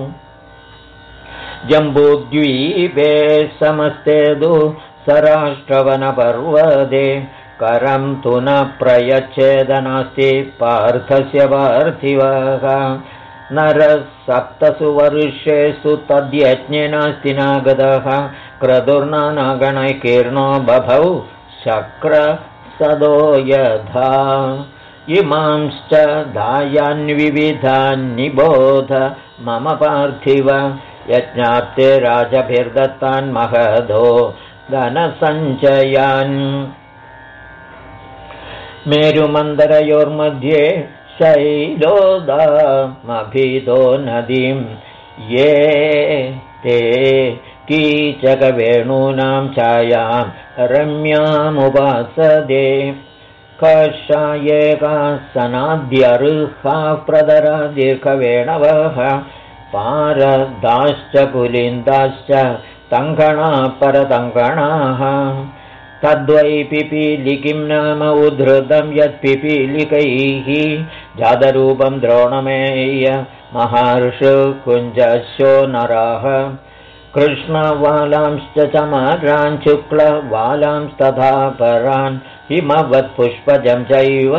जम्बूद्वीपे समस्ते तु सराष्ट्रवनपर्वते करं तु न प्रयच्छेदनास्ति पार्थस्य पार्थिवः नरः 7 वर्षेषु तद्यज्ञेनास्ति नागतः क्रतुर्नानागणैकीर्णो बभौ शक्रसदो यथा इमांश्च दायान्विविधान्निबोध मम पार्थिव यज्ञाप्ते राजभिर्दत्तान् महदो धनसञ्चयान् मेरुमन्दरयोर्मध्ये शैलोदामभितो नदीं ये ते कीचकवेणूनां छायां रम्यामुपासदे कषायेकासनाद्यर्हाः प्रदरा दीर्घवेणवः पारदाश्च पुलिन्दाश्च तङ्कणाः परतङ्कणाः तद्वै पिपीलिकिं नाम उद्धृतं यत्पिपीलिकैः जातरूपं द्रोणमेय महर्षिकुञ्जशो नरः कृष्णवालांश्च चमरान् शुक्लवालांस्तथा परान् हिमवत्पुष्पजं चैव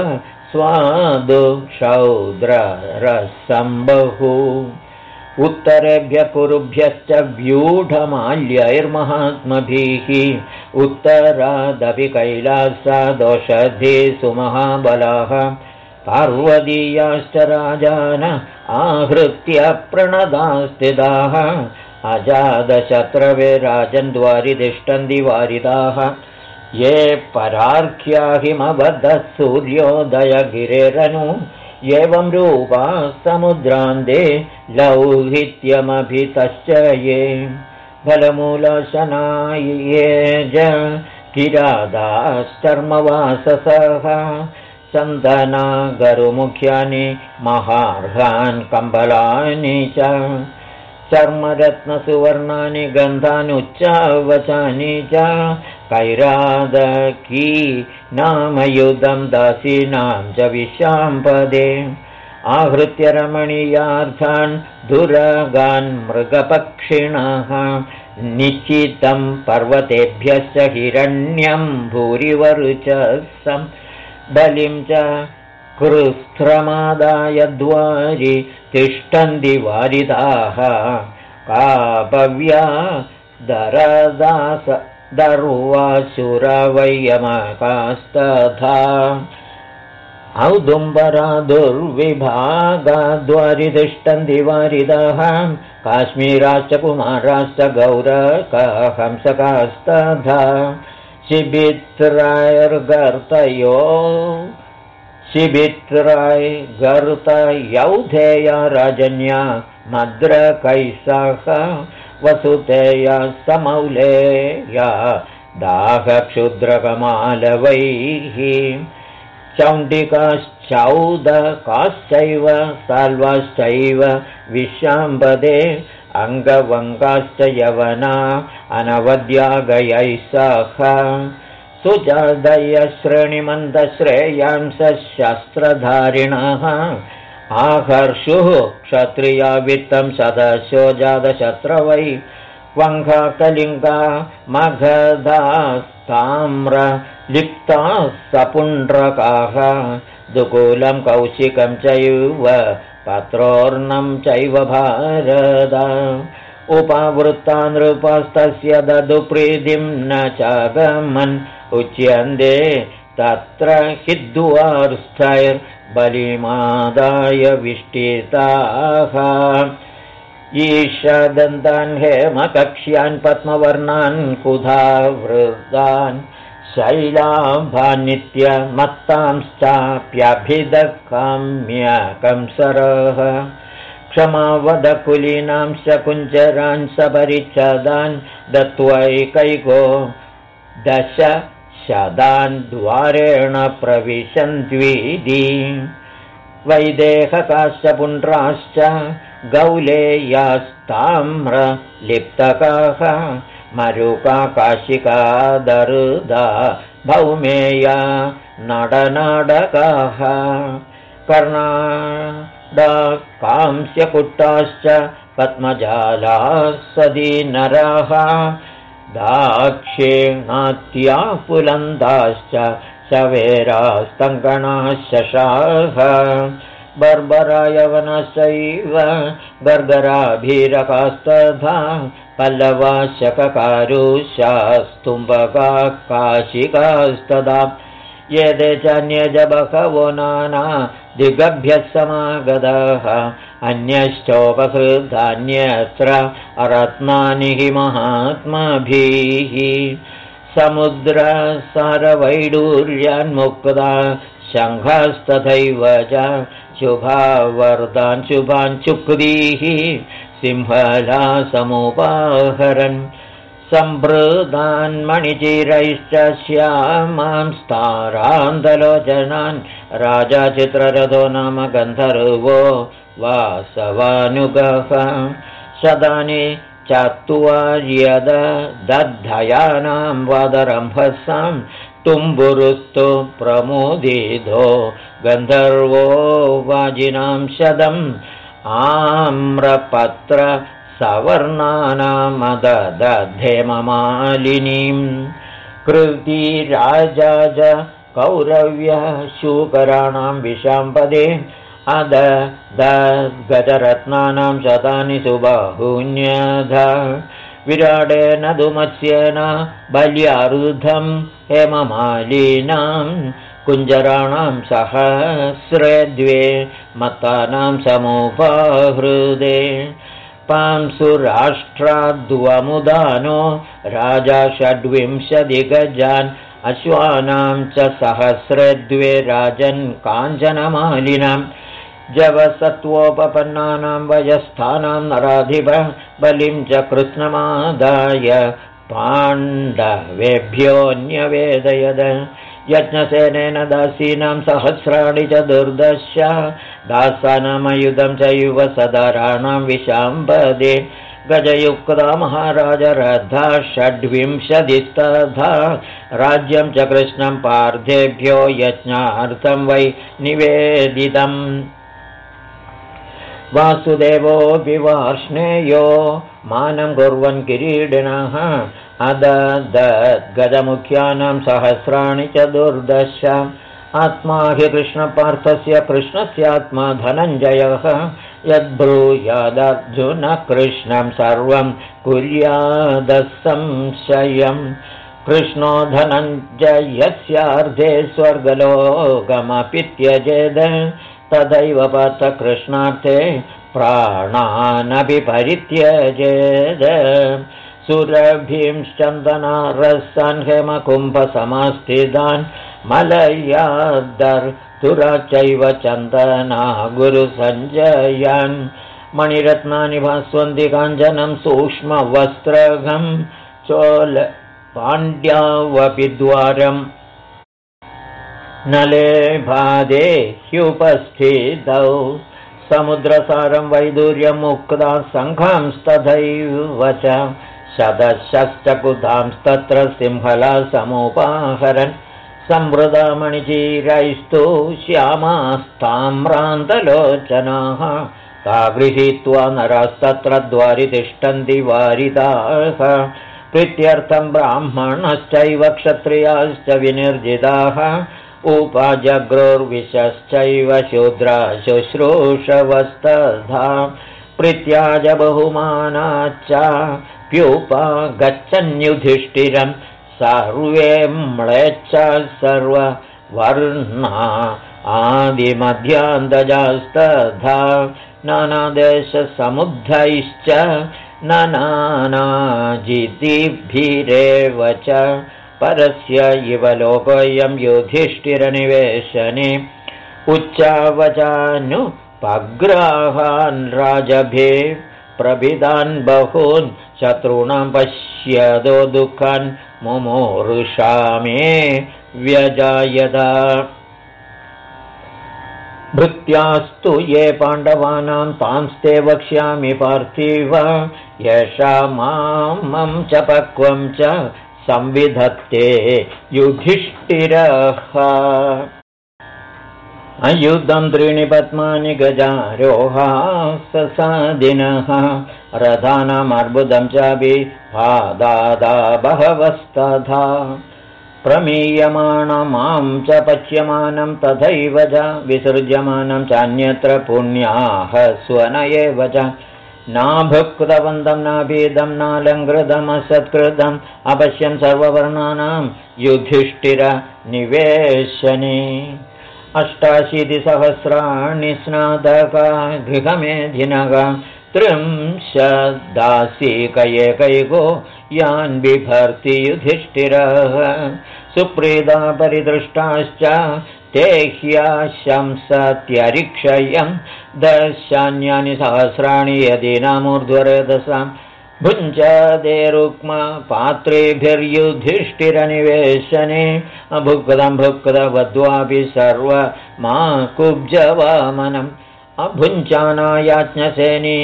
स्वादुक्षौद्ररसम्बहु उत्तरेभ्यः कुरुभ्यश्च व्यूढमाल्यैर्महात्मभिः उत्तरादपि कैलासादोषधी सुमहाबलाः पार्वतीयाश्च राजान आहृत्य प्रणदास्थिताः अजातशत्रवे राजन्द्वारि तिष्ठन्ति वारिदाः ये परार्घ्या हिमवदः सूर्योदयगिरेरनु एवं रूपा समुद्रान्ते लौहित्यमभितश्च ये फलमूलशनाये च किरादाश्चर्मवाससः चन्दनागरुमुख्यानि महार्हान् कम्बलानि च चर्मरत्नसुवर्णानि गन्धानुच्चावचानि च कैरादकी नामयुधं दासीनां च विशाम्पदे आहृत्य रमणीयार्थान् दुरागान् मृगपक्षिणः निश्चितं पर्वतेभ्यश्च हिरण्यं भूरिवर्चसं बलिं च कृस्त्रमादाय द्वारि तिष्ठन्ति वारिदाः कापव्या दरदास दर्वासुरवैयमकास्तथा औदुम्बरा दुर्विभागाद्वारि तिष्ठन्ति वारिदाः काश्मीराश्च कुमाराश्च गौरकहंसकास्तथा शिबित्रायर्गर्तयौधेया राजन्या मद्रकैसह वसुतेया समौलेया दाहक्षुद्रकमालवैः चौण्डिकाश्चौदकाश्चैव साल्वाश्चैव विशाम्पदे अङ्गवङ्गाश्च यवना अनवद्यागयैः सह सुजादयश्रेणिमन्दश्रेयांसशस्त्रधारिणः आहर्षुः क्षत्रिया वित्तं सदस्यो जातशत्रवै वङ्घाकलिङ्गा मगधास्ताम्र लिप्ताः सपुण्ड्रकाः दुकूलं कौशिकं चैव पत्रोर्णं चैव भारत उपावृत्ता नृपस्तस्य ददु प्रीतिं न चागमन् उच्यन्ते तत्र हिद्वार्स्थैर्बलिमादाय विष्टिताः ईशदन्तान् हेमकक्ष्यान् पद्मवर्णान् कुधावृतान् शैलाभानित्यमत्तांश्चाप्यभिदकाम्यकंसरः क्षमावदकुलीनांश्च कुञ्जरान् सपरिच्छदान् दत्त्वैकैको दशशदान् द्वारेण प्रविशन्त्वीति वैदेहकाश्च पुण्ड्राश्च गौलेयास्ताम्रलिप्तकाः मरुका काशिका दरुदा भौमेया नडनाडकाः कर्णाडाकांस्यकुट्टाश्च पद्मजालाः सदीनराः दाक्षिणात्या पुलन्दाश्च शवेरास्तङ्कणाः शशाः बर्बरायवनश्चैव गर्गराभीरकास्तथा पल्लवाशककारुष्यास्तुम्बका काशिकास्तदा येते चान्यज बहवो नाना दिग्भ्यः समागताः अन्यश्चोपहृतान्यत्र रत्नानि हि महात्माभिः समुद्रसारवैडूर्यान्मुक्ता शङ्खस्तथैव च शुभावर्तान् शुभान् चुक्रीः सिंहला समुपाहरन् सम्भृतान् मणिचिरैश्च श्यामांस्तारान्तलोचनान् राजा चित्ररथो नाम गन्धर्वो वासवानुगः शतानि चत्वार्यद दद्धयानां वदरम्भसां तुम्बुरुस्तु प्रमुदितो गन्धर्वो वाजिनां शतम् आम्रपत्र सवर्णानामदधेममालिनीं कृतिराजा च कौरव्यः शूकराणां विशाम्पदे गजरत्नानां शतानि सुबाहुन्यध विराडेन धुमत्स्येन बल्यारुधं हेममालिनां कुञ्जराणां सहस्रे द्वे मत्तानां समुपाहृदे पांसुराष्ट्राद्वमुदानो राजा षड्विंशतिगजान् अश्वानां च सहस्रे द्वे राजन् काञ्चनमालिनां जवसत्वोपपन्नानां वयस्थानां नराधिप बलिं च कृष्णमादाय पाण्डवेभ्योऽन्यवेदयद यज्ञसेनेन दासीनां सहस्राणि चतुर्दश दासानामयुधं चैव सदाराणां विशाम्पदे गजयुक्ता महाराजरथा 26 राज्यं च कृष्णं पार्थेभ्यो यज्ञार्थं वै निवेदितम् वासुदेवोऽपि वार्ष्णेयो मानं कुर्वन् किरीटिनः अदद्गजमुख्यानां सहस्राणि चतुर्दश आत्मा हि कृष्णपार्थस्य कृष्णस्यात्मा धनञ्जयः यद्ब्रूयादर्जुन कृष्णं सर्वं कुर्यादसंशयम् कृष्णो धनञ्जयस्यार्धे स्वर्गलोकमपि त्यजेद तदैव पार्थ कृष्णार्थे प्राणानपि परित्यजेद सुरभींश्चन्दनारसान् हेमकुम्भसमास्थितान् मलयादर्तुराचैव चन्दना गुरुसञ्जयान् मणिरत्नानि भास्वन्ति काञ्चनं सूक्ष्मवस्त्रघं चोल पाण्ड्यावपि द्वारम् नलेभादे ह्युपस्थितौ समुद्रसारं वैदूर्यमुक्ता सङ्घांस्तथैव च शतशश्चकुधांस्तत्र सिंहला समुपाहरन् संवृतामणिचीरैस्तु श्यामास्ताम्रान्तलोचनाः ता गृहीत्वा नरास्तत्र द्वारि तिष्ठन्ति वारिताः प्रीत्यर्थं ब्राह्मणश्चैव क्षत्रियाश्च विनिर्जिताः उपजग्रोर्विशश्चैव शूद्रा शुश्रूषवस्तथा प्रीत्याज बहुमानाच्च प्युपा गच्छन्युधिष्ठिरं सर्वे म्लेच्छ सर्ववर्णा आदिमध्यान्तजास्तथा नानादेशसमुद्धैश्च नानाजितिभिरेव च परस्य इव लोकोऽयं युधिष्ठिरनिवेशने उच्चावचानुपग्राहान् राजभे प्रभिदान् बहून् शत्रूणां पश्यदो दुःखान् मुमूर्षा मे व्यजायत भृत्यास्तु ये पाण्डवानां तांस्ते वक्ष्यामि पार्थिव येषामां च पक्वं च संविधत्ते युधिष्ठिरः अयुद्धं त्रीणि पद्मानि गजारोहाससादिनः रथानामर्बुदं चापि पादादा बहवस्तथा प्रमीयमाणमां च पच्यमानं तथैव च विसृज्यमानं चान्यत्र पुण्याः स्वन एव च नाभुक्तवन्तं नाभीदं नालङ्कृतमसत्कृतम् अपश्यं सर्ववर्णानां युधिष्ठिरनिवेशने 88 स्नातका गृहमेधिनः 30 यान् बिभर्ति युधिष्ठिरः सुप्रीता परिदृष्टाश्च ते ह्यशंसत्यरिक्षयं दशान्यानि सहस्राणि यदीनामूर्ध्वरेतसां भुञ्जदे रुक्मपात्रेभिर्युधिष्ठिरनिवेशने अभुक्तं भुक्तवद्वापि सर्वमाकुब्जवामनम् अभुञ्चानायाज्ञसेनी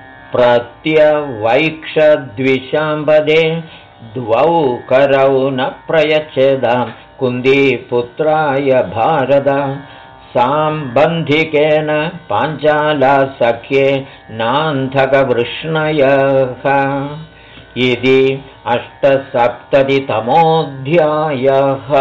प्रत्यवैक्षद्विषाम्बदे 2 करौ न प्रयच्छेदां कुन्दीपुत्राय भारत साम्बन्धिकेन पाञ्चाला सख्ये नान्धकवृष्णयः इति 78तमोऽध्यायः।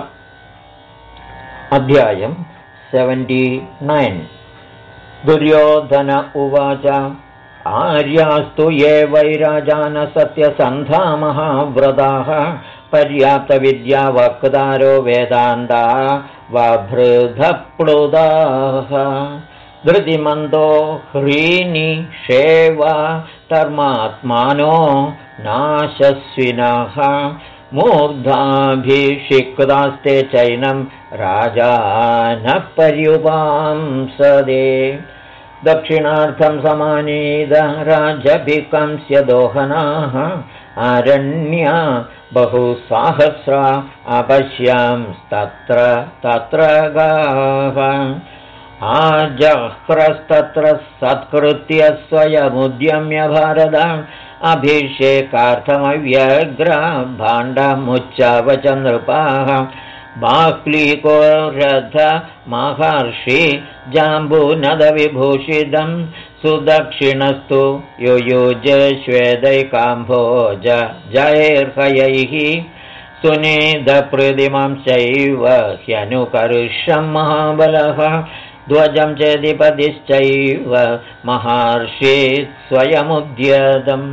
अध्यायं 79। दुर्योधन उवाच आर्यास्तु ये वैराजान सत्यसन्धा महाव्रताः पर्याप्तविद्या वक्तारो वेदान्ता वभृधप्लुदाः धृतिमन्दो ह्रीनि शेवा धर्मात्मानो नाशस्विनः मूर्धाभिषिक्तास्ते चैनं राजानः पर्युपांसदे दक्षिणार्थं समानीद राजभिकंस्य दोहनाः आरण्या बहुसाहस्रा अपश्यांस्तत्र तत्र गाः आजह्रस्तत्र सत्कृत्य स्वयमुद्यम्य भारतम् अभिषेकार्थमव्यग्रा भाण्डमुच्चावच नृपाः बाह्लीको रथ महर्षि जाम्बूनदविभूषितं सुदक्षिणस्तु युयुजे श्वेदैकाम्भोज जैर्हयैः सुनीदप्रतिमं चैव ह्यनुकर्षं महाबलः ध्वजं चेदिपतिश्चैव महर्षि स्वयमुद्यतम्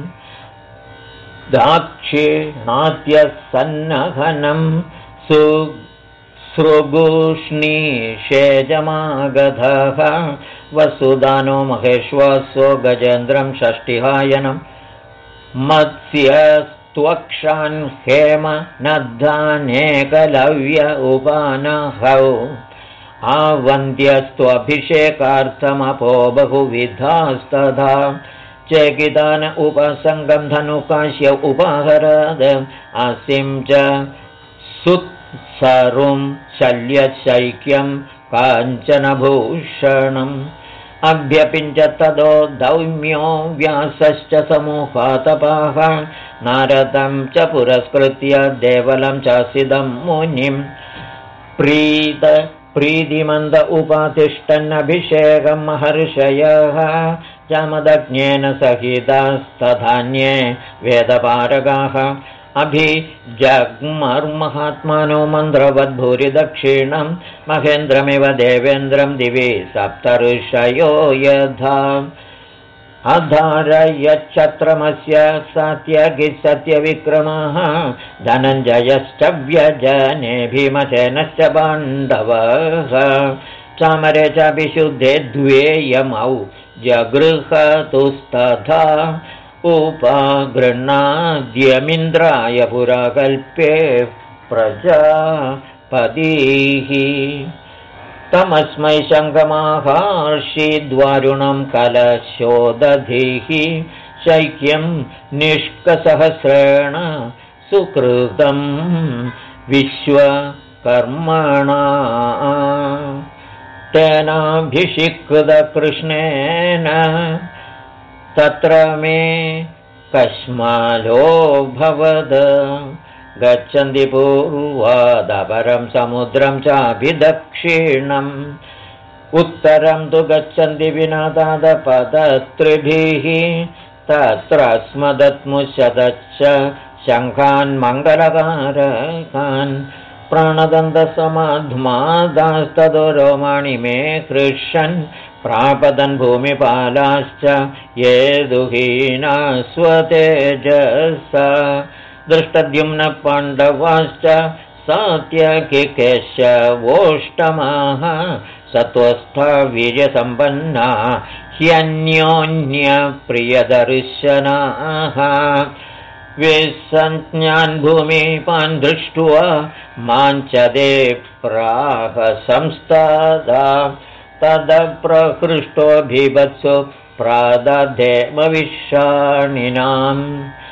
दाक्षिणात्यसन्नघनं सुसृगूष्णीषेजमागधः वसुदानो महेश्वासो गजेन्द्रं षष्टिहायनं मत्स्यस्त्वक्षान् हेम नद्धानेकलव्य उपानहौ आवन्द्यस्त्वभिषेकार्थमपो बहुविधास्तथा चेकितान उपसङ्गं धनुकाश्य उपाहरद असिं च सुत्सरुं शल्यशैक्यं काञ्चनभूषणम् अभ्यपिञ्च तदो दौम्यो व्यासश्च समूहातपाः नारदं च पुरस्कृत्य देवलं चासिदं मुनिं प्रीतिमन्द उपातिष्ठन्नभिषेकं महर्षयः जामदग्न्येन सहितास्तधान्ये वेदपारगाः अभिजग्मर्महात्मानो मन्त्रवद्भूरिदक्षिणं महेन्द्रमिव देवेन्द्रं दिवि सप्तऋषयो यथा अधारयच्छत्रमस्य सत्यगिसत्यविक्रमः धनञ्जयश्च व्यजने भीमसेनश्च पाण्डवः चामरे चाभिशुद्धे द्वे यमौ जगृहतुस्तथा उपागृह्णाद्यमिन्द्राय पुराकल्पे प्रजापतिः तमस्मै शङ्खमाहर्षिद्वारुणं कलशोदधिः शैक्यं निष्कसहस्रेण सुकृतं विश्वकर्मणा तेनाभिषिक्तकृष्णेन तत्र मे कश्मालो भवद गच्छन्ति पूर्वादपरं समुद्रं चाभिदक्षिणम् उत्तरं तु गच्छन्ति विनादादपदस्त्रिभिः तत्र स्मदत्मुशदच्च शङ्खान् मङ्गलकारकान् प्राणदन्तसमाध्मादास्ततो रोमाणि मे हृष्यन् प्रापदन् भूमिपालाश्च ये दुहीना स्वतेजसा दृष्टद्युम्न पाण्डवाश्च सात्यकिकेशवोष्टमाः सत्त्वस्था वीर्यसम्पन्ना ह्यन्योन्यप्रियदर्शनाः विसञ्ज्ञान् भूमिपान् दृष्ट्वा माञ्चदे प्राह संस्तादा तदप्रहृष्टो बिभत्सो प्रादधेमविषाणिनाम्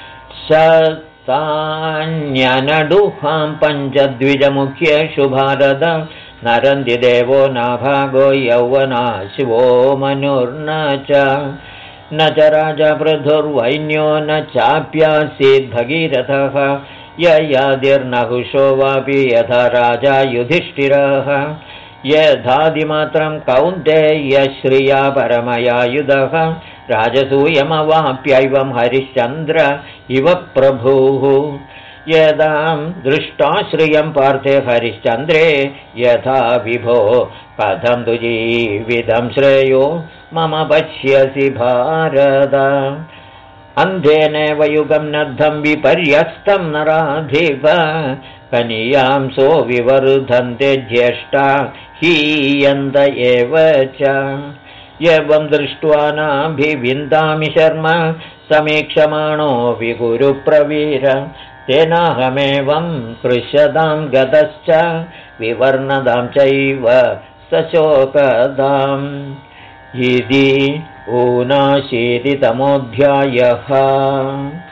शतान्यनडुहां पञ्चद्विजमुख्येषु भारत नरन्ति देवो नाभागो यौवनाशिवो मनुर्न च न च राजा पृथुर्वैन्यो न चाप्यासीद् भगीरथः ययादिर्नहुषो वापि यथा राजा युधिष्ठिरः यथादिमात्रं कौन्तेयश्रिया परमयायुधः राजसूयमवाप्यैवं हरिश्चन्द्र इव प्रभुः यदां दृष्टा श्रियं पार्थे हरिश्चन्द्रे यथा विभो कथं तु जीवितं श्रेयो मम पश्यसि भारत अन्धेनैव युगं नद्धं विपर्यस्तं नराधिप कनीयां सो विवर्धन्ते ज्येष्ठा हीयन्त एव च एवं दृष्ट्वा नाभिविन्दामि शर्म समीक्षमाणोऽपि गुरुप्रवीर तेनाहमेवं कृशदां गतश्च विवर्णदां चैव सशोकदाम् इति ऊनाशीतितमोऽध्यायः।